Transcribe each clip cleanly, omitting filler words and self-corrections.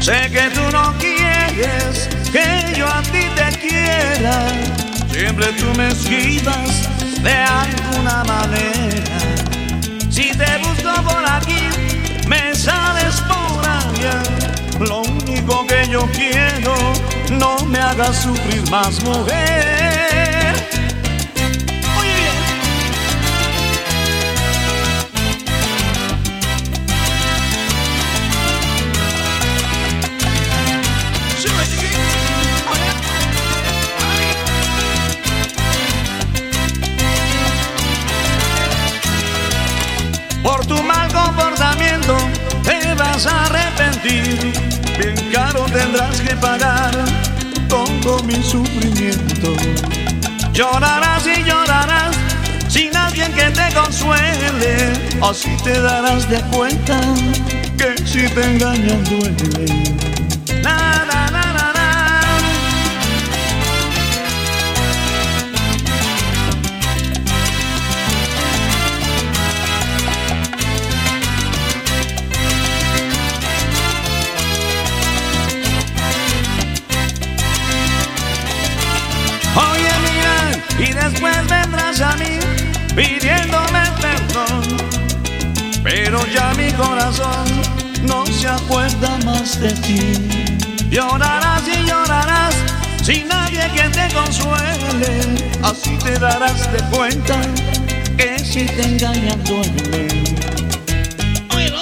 Sé que tú no quieres que yo a ti te quiera. Siempre tú me esquivas de alguna manera. Si te busco por aquí, me sales por allá. Lo único que yo quiero, no me hagas sufrir más, mujer. Oye, por tu mal comportamiento te vas a arrepentir. Bien caro tendrás que pagar todo mi sufrimiento. Llorarás y llorarás sin alguien que te consuele. Así te darás de cuenta que si te engañan duele. Na, na, na, na, na. Oye, mira, y después vendrás a mí pidiéndome perdón, pero ya mi corazón no se acuerda más de ti. Llorarás y llorarás sin nadie quien te consuele. Así te darás de cuenta que si te engañan duele. Oílo.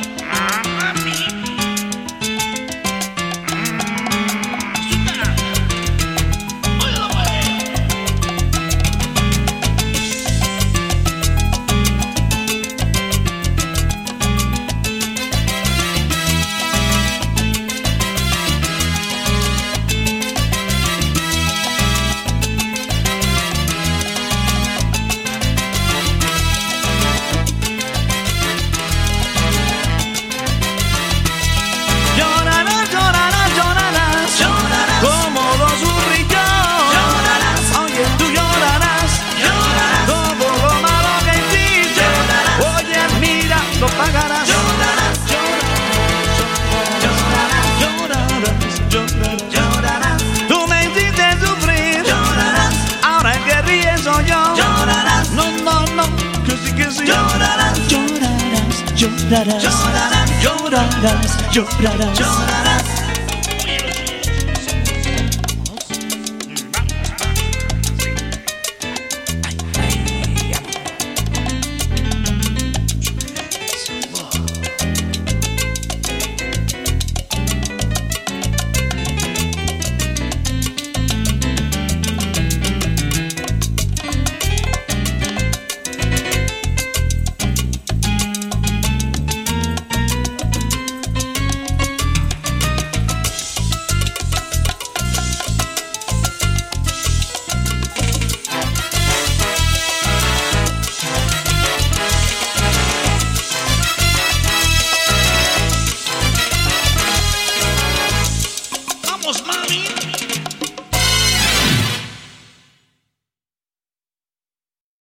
Tú me hiciste sufrir, llorarás. Ahora el que ríe soy yo, llorarás. No, no, no, que sí, llorarás. Llorarás, llorarás, llorarás, llorarás, llorarás, llorarás.